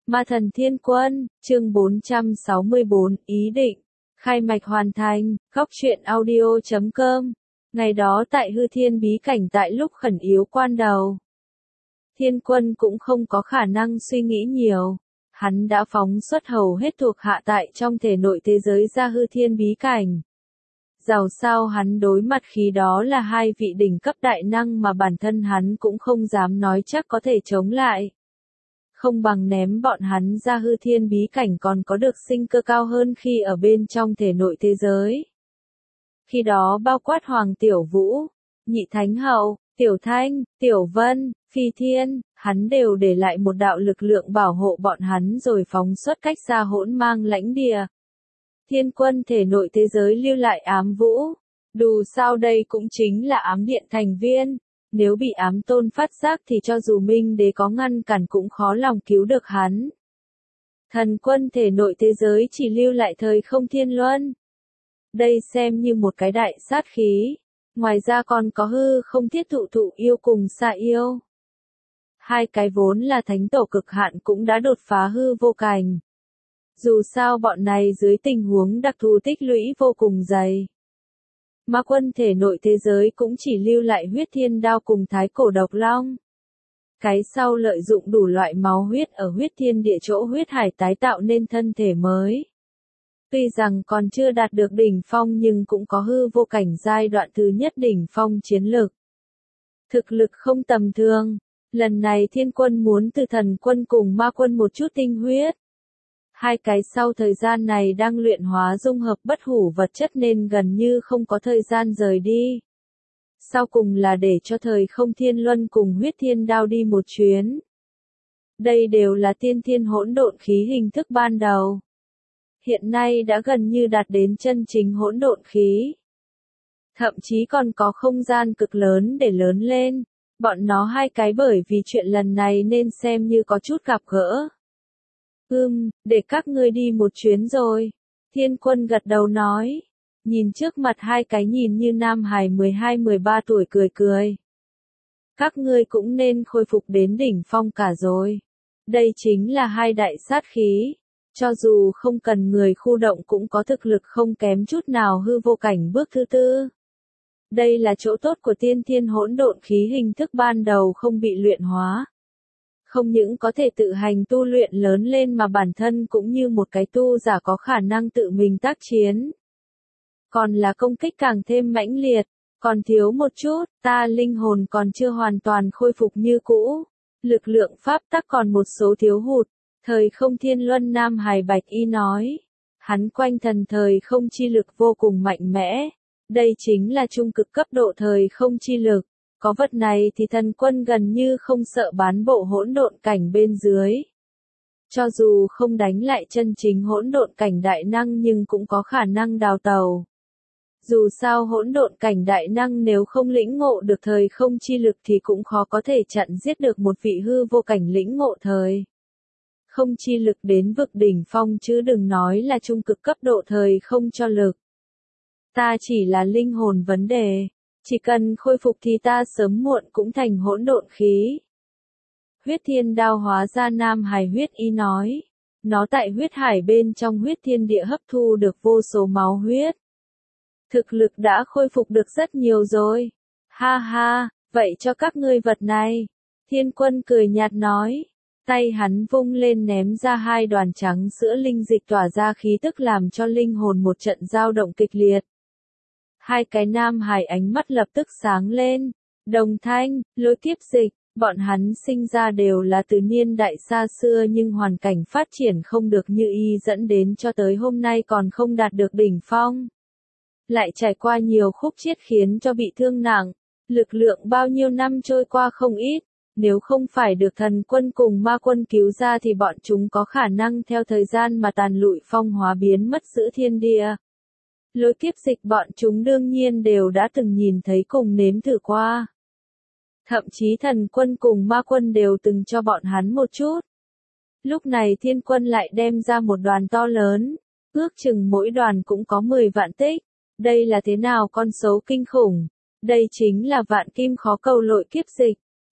Ma thần thiên quân, chương 464, ý định, khai mạch hoàn thành, góc truyện audio.com. Ngày đó tại hư thiên bí cảnh tại lúc khẩn yếu quan đầu. Thiên quân cũng không có khả năng suy nghĩ nhiều. Hắn đã phóng xuất hầu hết thuộc hạ tại trong thể nội thế giới ra hư thiên bí cảnh. Dầu sao hắn đối mặt khi đó là hai vị đỉnh cấp đại năng mà bản thân hắn cũng không dám nói chắc có thể chống lại. Không bằng ném bọn hắn ra hư thiên bí cảnh còn có được sinh cơ cao hơn khi ở bên trong thể nội thế giới. Khi đó bao quát Hoàng Tiểu Vũ, Nhị Thánh Hậu, Tiểu Thanh, Tiểu Vân, Phi Thiên, hắn đều để lại một đạo lực lượng bảo hộ bọn hắn rồi phóng xuất cách xa hỗn mang lãnh địa. Thiên quân thể nội thế giới lưu lại ám vũ. Dù sao đây cũng chính là ám điện thành viên. Nếu bị ám tôn phát giác thì cho dù Minh Đế có ngăn cản cũng khó lòng cứu được hắn. Thần quân thể nội thế giới chỉ lưu lại thời không thiên luân. Đây xem như một cái đại sát khí. Ngoài ra còn có hư không thiết thụ thụ yêu cùng xạ yêu. Hai cái vốn là thánh tổ cực hạn cũng đã đột phá hư vô cảnh. Dù sao bọn này dưới tình huống đặc thù tích lũy vô cùng dày. Ma quân thể nội thế giới cũng chỉ lưu lại huyết thiên đao cùng thái cổ độc long. Cái sau lợi dụng đủ loại máu huyết ở huyết thiên địa chỗ huyết hải tái tạo nên thân thể mới. Tuy rằng còn chưa đạt được đỉnh phong nhưng cũng có hư vô cảnh giai đoạn thứ nhất đỉnh phong chiến lực. Thực lực không tầm thường. Lần này thiên quân muốn từ thần quân cùng ma quân một chút tinh huyết. Hai cái sau thời gian này đang luyện hóa dung hợp bất hủ vật chất nên gần như không có thời gian rời đi. Sau cùng là để cho thời không thiên luân cùng huyết thiên đao đi một chuyến. Đây đều là tiên thiên hỗn độn khí hình thức ban đầu. Hiện nay đã gần như đạt đến chân chính hỗn độn khí. Thậm chí còn có không gian cực lớn để lớn lên. Bọn nó hai cái bởi vì chuyện lần này nên xem như có chút gặp gỡ. Để các ngươi đi một chuyến rồi. Thiên quân gật đầu nói. Nhìn trước mặt hai cái nhìn như nam hài 12-13 tuổi cười cười. Các ngươi cũng nên khôi phục đến đỉnh phong cả rồi. Đây chính là hai đại sát khí. Cho dù không cần người khu động cũng có thực lực không kém chút nào hư vô cảnh bước thứ tư. Đây là chỗ tốt của tiên thiên hỗn độn khí hình thức ban đầu không bị luyện hóa. Không những có thể tự hành tu luyện lớn lên mà bản thân cũng như một cái tu giả có khả năng tự mình tác chiến. Còn là công kích càng thêm mãnh liệt, còn thiếu một chút, ta linh hồn còn chưa hoàn toàn khôi phục như cũ. Lực lượng pháp tắc còn một số thiếu hụt, thời không thiên luân nam hài bạch y nói. Hắn quanh thần thời không chi lực vô cùng mạnh mẽ. Đây chính là trung cực cấp độ thời không chi lực. Có vật này thì thần quân gần như không sợ bán bộ hỗn độn cảnh bên dưới. Cho dù không đánh lại chân chính hỗn độn cảnh đại năng nhưng cũng có khả năng đào tàu. Dù sao hỗn độn cảnh đại năng nếu không lĩnh ngộ được thời không chi lực thì cũng khó có thể chặn giết được một vị hư vô cảnh lĩnh ngộ thời không chi lực đến vực đỉnh phong chứ đừng nói là trung cực cấp độ thời không cho lực. Ta chỉ là linh hồn vấn đề. Chỉ cần khôi phục thì ta sớm muộn cũng thành hỗn độn khí. Huyết thiên đao hóa ra nam hài huyết y nói. Nó tại huyết hải bên trong huyết thiên địa hấp thu được vô số máu huyết. Thực lực đã khôi phục được rất nhiều rồi. Ha ha, vậy cho các ngươi vật này. Thiên quân cười nhạt nói. Tay hắn vung lên ném ra hai đoàn trắng sữa linh dịch tỏa ra khí tức làm cho linh hồn một trận dao động kịch liệt. Hai cái nam hài ánh mắt lập tức sáng lên. Đồng thanh, lôi kiếp dịch, bọn hắn sinh ra đều là từ niên đại xa xưa nhưng hoàn cảnh phát triển không được như ý dẫn đến cho tới hôm nay còn không đạt được đỉnh phong. Lại trải qua nhiều khúc chiết khiến cho bị thương nặng, lực lượng bao nhiêu năm trôi qua không ít. Nếu không phải được thần quân cùng ma quân cứu ra thì bọn chúng có khả năng theo thời gian mà tàn lụi phong hóa biến mất giữa thiên địa. Lôi kiếp dịch bọn chúng đương nhiên đều đã từng nhìn thấy cùng nếm thử qua. Thậm chí thần quân cùng ma quân đều từng cho bọn hắn một chút. Lúc này thiên quân lại đem ra một đoàn to lớn, ước chừng mỗi đoàn cũng có 10 vạn tích. Đây là thế nào con số kinh khủng? Đây chính là vạn kim khó cầu lội kiếp dịch.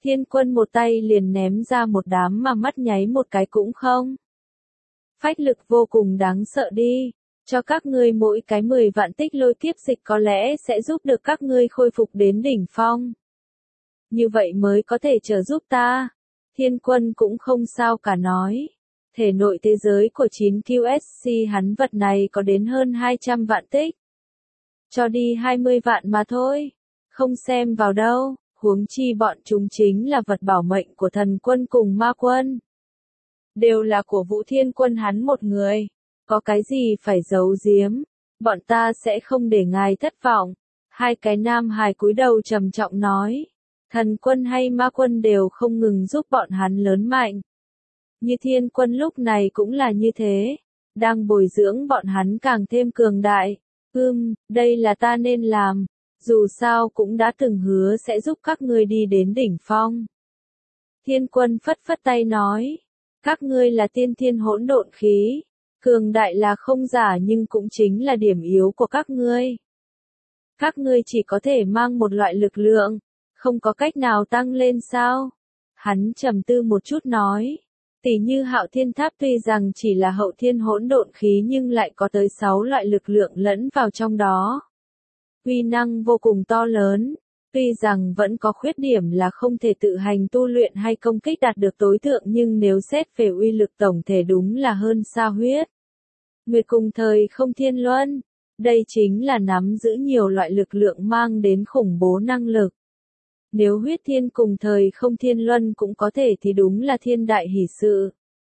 Thiên Quân một tay liền ném ra một đám mà mắt nháy một cái cũng không. Phách lực vô cùng đáng sợ đi. Cho các ngươi mỗi cái 10 vạn tích lôi kiếp dịch có lẽ sẽ giúp được các ngươi khôi phục đến đỉnh phong. Như vậy mới có thể trợ giúp ta. Thiên Quân cũng không sao cả nói. Thể nội thế giới của 9QSC hắn vật này có đến hơn 200 vạn tích. Cho đi 20 vạn mà thôi. Không xem vào đâu, huống chi bọn chúng chính là vật bảo mệnh của thần quân cùng ma quân. Đều là của Vũ Thiên Quân hắn một người. Có cái gì phải giấu giếm, bọn ta sẽ không để ngài thất vọng. Hai cái nam hài cúi đầu trầm trọng nói. Thần quân hay ma quân đều không ngừng giúp bọn hắn lớn mạnh. Như Thiên Quân lúc này cũng là như thế. Đang bồi dưỡng bọn hắn càng thêm cường đại. Đây là ta nên làm. Dù sao cũng đã từng hứa sẽ giúp các ngươi đi đến đỉnh phong. Thiên Quân phất phất tay nói. Các ngươi là tiên thiên hỗn độn khí. Cường đại là không giả nhưng cũng chính là điểm yếu của các ngươi. Các ngươi chỉ có thể mang một loại lực lượng, không có cách nào tăng lên sao? Hắn trầm tư một chút nói. Tỷ như Hạo Thiên Tháp tuy rằng chỉ là hậu thiên hỗn độn khí nhưng lại có tới 6 loại lực lượng lẫn vào trong đó. Uy năng vô cùng to lớn, tuy rằng vẫn có khuyết điểm là không thể tự hành tu luyện hay công kích đạt được tối thượng nhưng nếu xét về uy lực tổng thể đúng là hơn xa huyết. Nguyệt cùng thời không thiên luân, đây chính là nắm giữ nhiều loại lực lượng mang đến khủng bố năng lực. Nếu huyết thiên cùng thời không thiên luân cũng có thể thì đúng là thiên đại hỷ sự.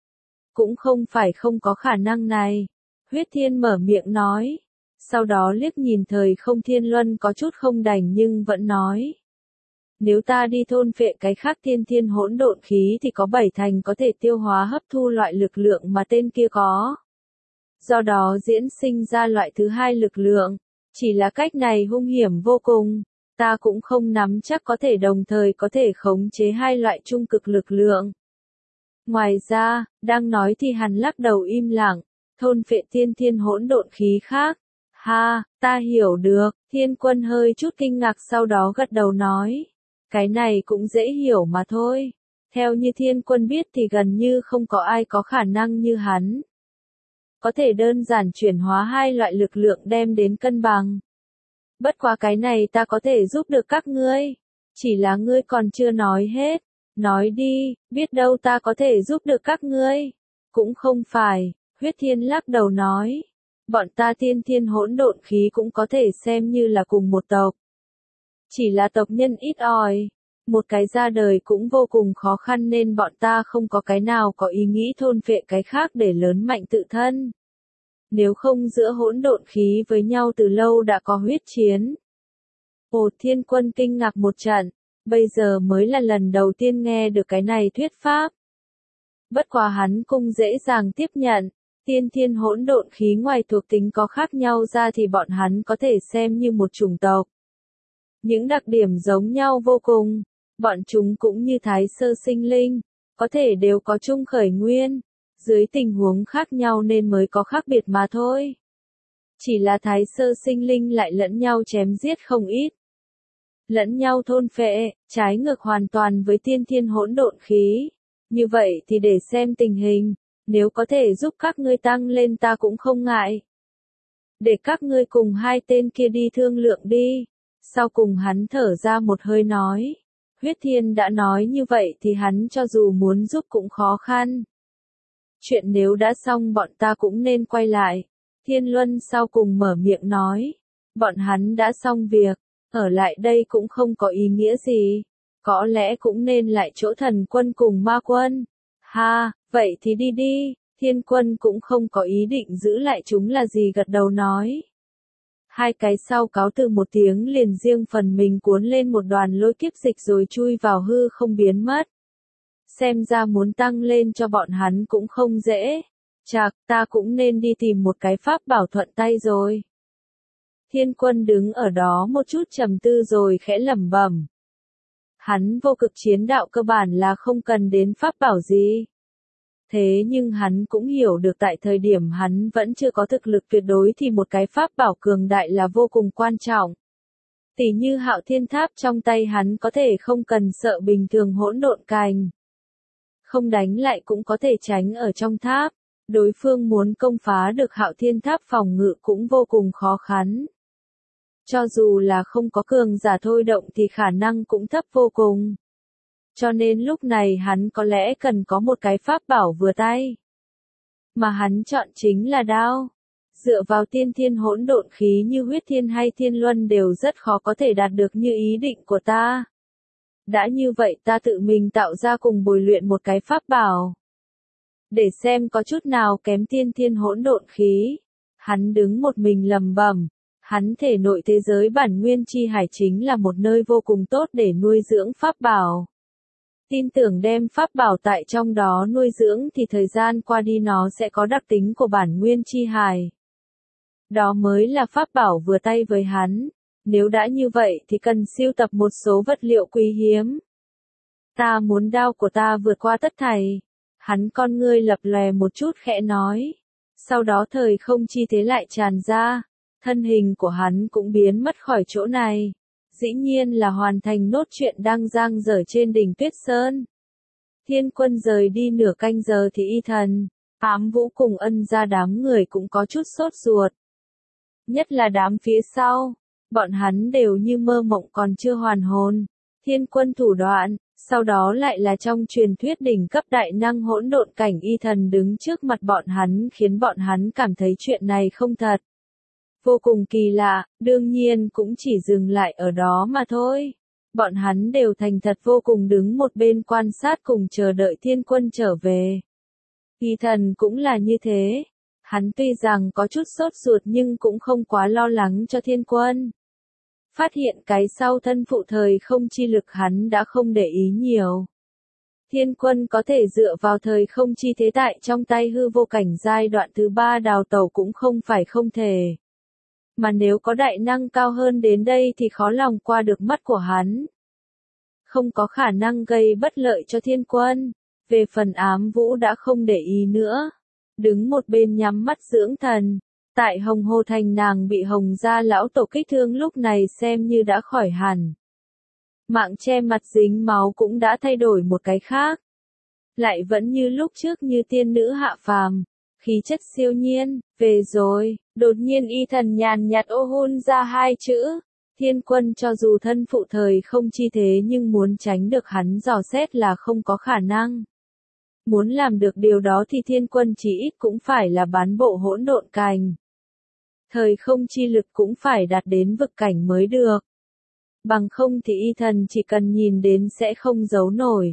Cũng không phải không có khả năng này. Huyết thiên mở miệng nói. Sau đó liếc nhìn thời không thiên luân có chút không đành nhưng vẫn nói. Nếu ta đi thôn phệ cái khác thiên hỗn độn khí thì có 7 thành có thể tiêu hóa hấp thu loại lực lượng mà tên kia có. Do đó diễn sinh ra loại thứ hai lực lượng. Chỉ là cách này hung hiểm vô cùng. Ta cũng không nắm chắc có thể đồng thời có thể khống chế hai loại trung cực lực lượng. Ngoài ra, đang nói thì hắn lắc đầu im lặng, thôn phệ thiên hỗn độn khí khác. Ha, ta hiểu được, Thiên Quân hơi chút kinh ngạc sau đó gật đầu nói. Cái này cũng dễ hiểu mà thôi. Theo như Thiên Quân biết thì gần như không có ai có khả năng như hắn. Có thể đơn giản chuyển hóa hai loại lực lượng đem đến cân bằng. Bất quá cái này ta có thể giúp được các ngươi. Chỉ là ngươi còn chưa nói hết. Nói đi, biết đâu ta có thể giúp được các ngươi. Cũng không phải, Huyết Thiên lắc đầu nói. Bọn ta thiên hỗn độn khí cũng có thể xem như là cùng một tộc. Chỉ là tộc nhân ít ỏi. Một cái ra đời cũng vô cùng khó khăn nên bọn ta không có cái nào có ý nghĩ thôn phệ cái khác để lớn mạnh tự thân. Nếu không giữa hỗn độn khí với nhau từ lâu đã có huyết chiến. Ồ, Thiên Quân kinh ngạc một trận, bây giờ mới là lần đầu tiên nghe được cái này thuyết pháp. Bất quá hắn cũng dễ dàng tiếp nhận, thiên hỗn độn khí ngoài thuộc tính có khác nhau ra thì bọn hắn có thể xem như một chủng tộc. Những đặc điểm giống nhau vô cùng, bọn chúng cũng như thái sơ sinh linh, có thể đều có chung khởi nguyên. Dưới tình huống khác nhau nên mới có khác biệt mà thôi. Chỉ là thái sơ sinh linh lại lẫn nhau chém giết không ít. Lẫn nhau thôn phệ, trái ngược hoàn toàn với thiên hỗn độn khí. Như vậy thì để xem tình hình, nếu có thể giúp các ngươi tăng lên ta cũng không ngại. Để các ngươi cùng hai tên kia đi thương lượng đi. Sau cùng hắn thở ra một hơi nói. Huyết Thiên đã nói như vậy thì hắn cho dù muốn giúp cũng khó khăn. Chuyện nếu đã xong bọn ta cũng nên quay lại. Thiên Luân sau cùng mở miệng nói. Bọn hắn đã xong việc, ở lại đây cũng không có ý nghĩa gì. Có lẽ cũng nên lại chỗ thần quân cùng ma quân. Ha, vậy thì đi đi. Thiên Quân cũng không có ý định giữ lại chúng là gì gật đầu nói. Hai cái sau cáo từ một tiếng liền riêng phần mình cuốn lên một đoàn lôi kiếp dịch rồi chui vào hư không biến mất. Xem ra muốn tăng lên cho bọn hắn cũng không dễ. Chạc, ta cũng nên đi tìm một cái pháp bảo thuận tay rồi. Thiên Quân đứng ở đó một chút trầm tư rồi khẽ lẩm bẩm. Hắn vô cực chiến đạo cơ bản là không cần đến pháp bảo gì. Thế nhưng hắn cũng hiểu được tại thời điểm hắn vẫn chưa có thực lực tuyệt đối thì một cái pháp bảo cường đại là vô cùng quan trọng. Tỉ như Hạo Thiên Tháp trong tay hắn có thể không cần sợ bình thường hỗn độn cành. Không đánh lại cũng có thể tránh ở trong tháp. Đối phương muốn công phá được Hạo Thiên Tháp phòng ngự cũng vô cùng khó khăn. Cho dù là không có cường giả thôi động thì khả năng cũng thấp vô cùng. Cho nên lúc này hắn có lẽ cần có một cái pháp bảo vừa tay. Mà hắn chọn chính là đao. Dựa vào tiên thiên hỗn độn khí như huyết thiên hay thiên luân đều rất khó có thể đạt được như ý định của ta. Đã như vậy ta tự mình tạo ra cùng bồi luyện một cái pháp bảo. Để xem có chút nào kém tiên thiên hỗn độn khí. Hắn đứng một mình lầm bẩm. Hắn thể nội thế giới bản nguyên chi hải chính là một nơi vô cùng tốt để nuôi dưỡng pháp bảo. Tin tưởng đem pháp bảo tại trong đó nuôi dưỡng thì thời gian qua đi nó sẽ có đặc tính của bản nguyên chi hải. Đó mới là pháp bảo vừa tay với hắn. Nếu đã như vậy thì cần sưu tập một số vật liệu quý hiếm. Ta muốn đao của ta vượt qua tất thảy. Hắn con ngươi lập lòe một chút khẽ nói. Sau đó thời không chi thế lại tràn ra. Thân hình của hắn cũng biến mất khỏi chỗ này. Dĩ nhiên là hoàn thành nốt chuyện đang dang dở trên đỉnh Tuyết Sơn. Thiên Quân rời đi nửa canh giờ thì Y Thần, Ám Vũ cùng Ân gia đám người cũng có chút sốt ruột. Nhất là đám phía sau, bọn hắn đều như mơ mộng còn chưa hoàn hồn. Thiên Quân thủ đoạn, sau đó lại là trong truyền thuyết đỉnh cấp đại năng hỗn độn cảnh Y Thần đứng trước mặt bọn hắn khiến bọn hắn cảm thấy chuyện này không thật. Vô cùng kỳ lạ, đương nhiên cũng chỉ dừng lại ở đó mà thôi. Bọn hắn đều thành thật vô cùng đứng một bên quan sát cùng chờ đợi Thiên Quân trở về. Y Thần cũng là như thế. Hắn tuy rằng có chút sốt ruột nhưng cũng không quá lo lắng cho Thiên Quân. Phát hiện cái sau thân phụ thời không chi lực hắn đã không để ý nhiều. Thiên Quân có thể dựa vào thời không chi thế tại trong tay hư vô cảnh giai đoạn thứ 3 đào tẩu cũng không phải không thể. Mà nếu có đại năng cao hơn đến đây thì khó lòng qua được mắt của hắn. Không có khả năng gây bất lợi cho Thiên Quân. Về phần Ám Vũ đã không để ý nữa. Đứng một bên nhắm mắt dưỡng thần. Tại Hồng Hồ Thành nàng bị Hồng gia lão tổ kích thương lúc này xem như đã khỏi hẳn. Mạng che mặt dính máu cũng đã thay đổi một cái khác. Lại vẫn như lúc trước như tiên nữ hạ phàm. Khí chất siêu nhiên, về rồi, đột nhiên Y Thần nhàn nhạt ô hôn ra hai chữ. Thiên Quân cho dù thân phụ thời không chi thế nhưng muốn tránh được hắn dò xét là không có khả năng. Muốn làm được điều đó thì Thiên Quân chỉ ít cũng phải là bán bộ hỗn độn cành. Thời không chi lực cũng phải đạt đến vực cảnh mới được. Bằng không thì Y Thần chỉ cần nhìn đến sẽ không giấu nổi.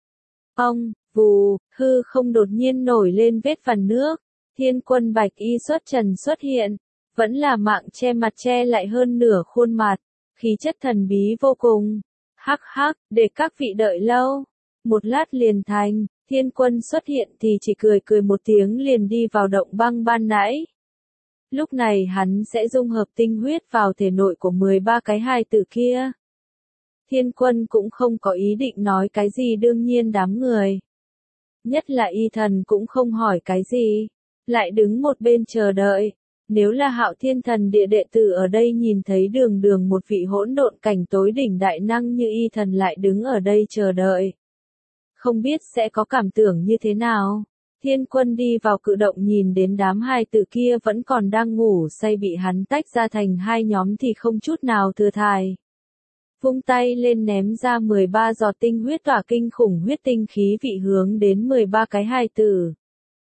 Ông, vù, hư không đột nhiên nổi lên vết phằn nước. Thiên Quân bạch y xuất trần xuất hiện. Vẫn là mạng che mặt che lại hơn nửa khuôn mặt. Khí chất thần bí vô cùng. Hắc hắc, để các vị đợi lâu. Một lát liền thành, Thiên Quân xuất hiện thì chỉ cười cười một tiếng liền đi vào động băng ban nãy. Lúc này hắn sẽ dung hợp tinh huyết vào thể nội của 13 cái hài tử kia. Thiên Quân cũng không có ý định nói cái gì đương nhiên đám người. Nhất là Y Thần cũng không hỏi cái gì. Lại đứng một bên chờ đợi. Nếu là Hạo Thiên Thần địa đệ tử ở đây nhìn thấy đường đường một vị hỗn độn cảnh tối đỉnh đại năng như Y Thần lại đứng ở đây chờ đợi. Không biết sẽ có cảm tưởng như thế nào. Thiên Quân đi vào cự động nhìn đến đám hài tử kia vẫn còn đang ngủ say bị hắn tách ra thành hai nhóm thì không chút nào thừa thải. Vung tay lên ném ra 13 giọt tinh huyết tỏa kinh khủng huyết tinh khí vị hướng đến 13 cái hài tử.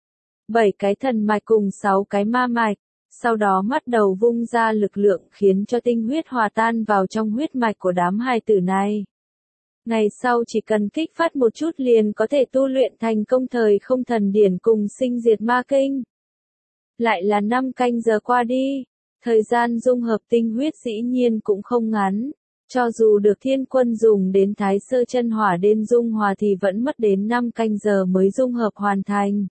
7 cái thần mạch cùng 6 cái ma mạch. Sau đó bắt đầu vung ra lực lượng khiến cho tinh huyết hòa tan vào trong huyết mạch của đám hài tử này. Ngày sau chỉ cần kích phát một chút liền có thể tu luyện thành công thời không thần điển cùng sinh diệt ma kinh. Lại là 5 canh giờ qua đi. Thời gian dung hợp tinh huyết dĩ nhiên cũng không ngắn. Cho dù được Thiên Quân dùng đến Thái Sơ chân hỏa đên dung hòa thì vẫn mất đến 5 canh giờ mới dung hợp hoàn thành.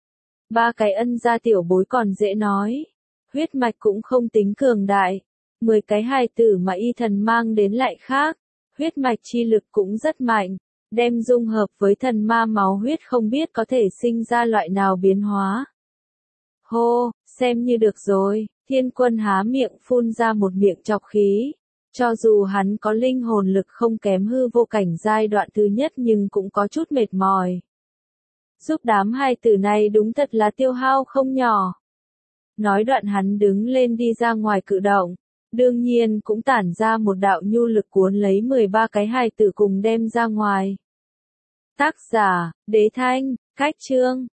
3 cái Ân gia tiểu bối còn dễ nói. Huyết mạch cũng không tính cường đại. 10 cái hài tử mà Y Thần mang đến lại khác. Huyết mạch chi lực cũng rất mạnh. Đem dung hợp với thần ma máu huyết không biết có thể sinh ra loại nào biến hóa. Hô, xem như được rồi. Thiên Quân há miệng phun ra một miệng trọc khí. Cho dù hắn có linh hồn lực không kém hư vô cảnh giai đoạn thứ nhất nhưng cũng có chút mệt mỏi. Giúp đám hài tử này đúng thật là tiêu hao không nhỏ. Nói đoạn hắn đứng lên đi ra ngoài cự động. Đương nhiên cũng tản ra một đạo nhu lực cuốn lấy 13 cái hài tử cùng đem ra ngoài. Tác giả, Đế Thanh, Cách Chương.